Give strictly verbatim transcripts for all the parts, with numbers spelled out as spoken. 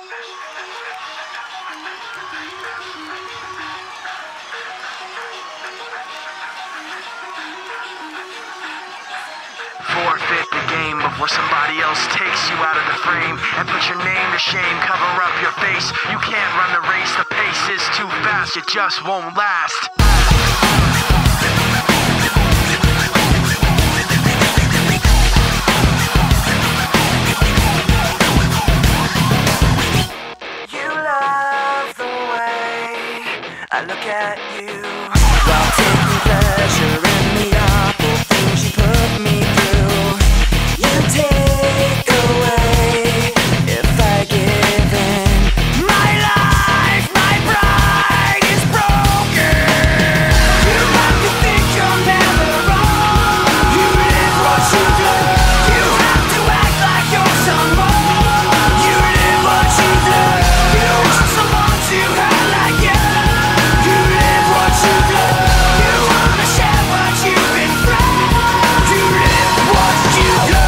Forfeit the game before somebody else takes you out of the frame and put your name to shame, cover up your face. You can't run the race, the pace is too fast, it just won't last. You love the way I look at you while taking pleasure in the awful things you put me through. You take away if I give in. My life, my pride is broken. You like to think you're never wrong. You live what you do. You have to act like you're someone. You live what you do. You want someone to hurt like you. You live what you do. You wanna share what you've been through. You live what you do.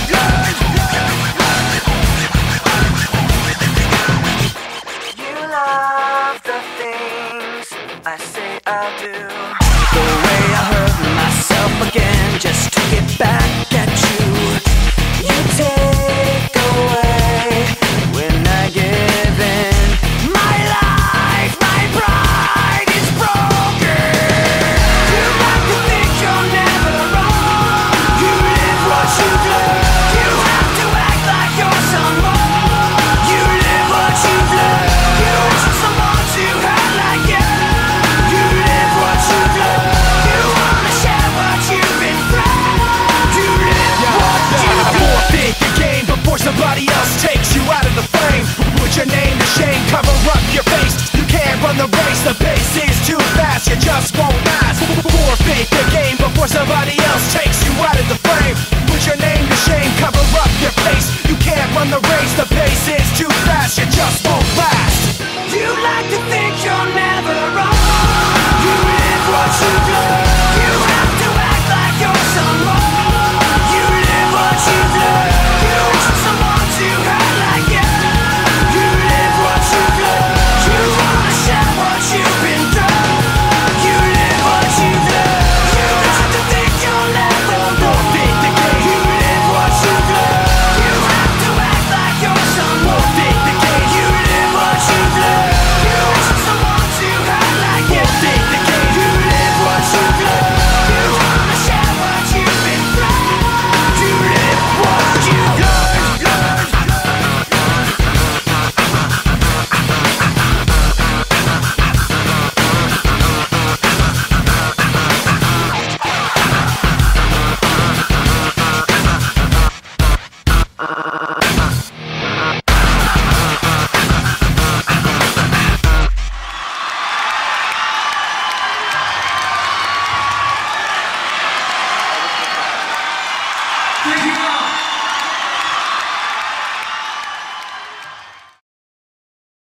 You love the things I say I'll do. The way I hurt myself again just to get back at you. You take away when I give in. My life, my pride is broken. You like to think you're never wrong. You live what you do. You have to act like you're someone. You live what you do. You want someone to hurt like you. You live what you do. You wanna share what you've been through. You live what you do. Forfeit the game before somebody else takes you out of the frame. Put your name to shame, cover up your face. You can't run the race, the pace is too fast, you just won't last. Forfeit the game before somebody else takes you out of the frame. Put your name to shame, cover up your face. You can't run the race, the pace is too fast, you just won't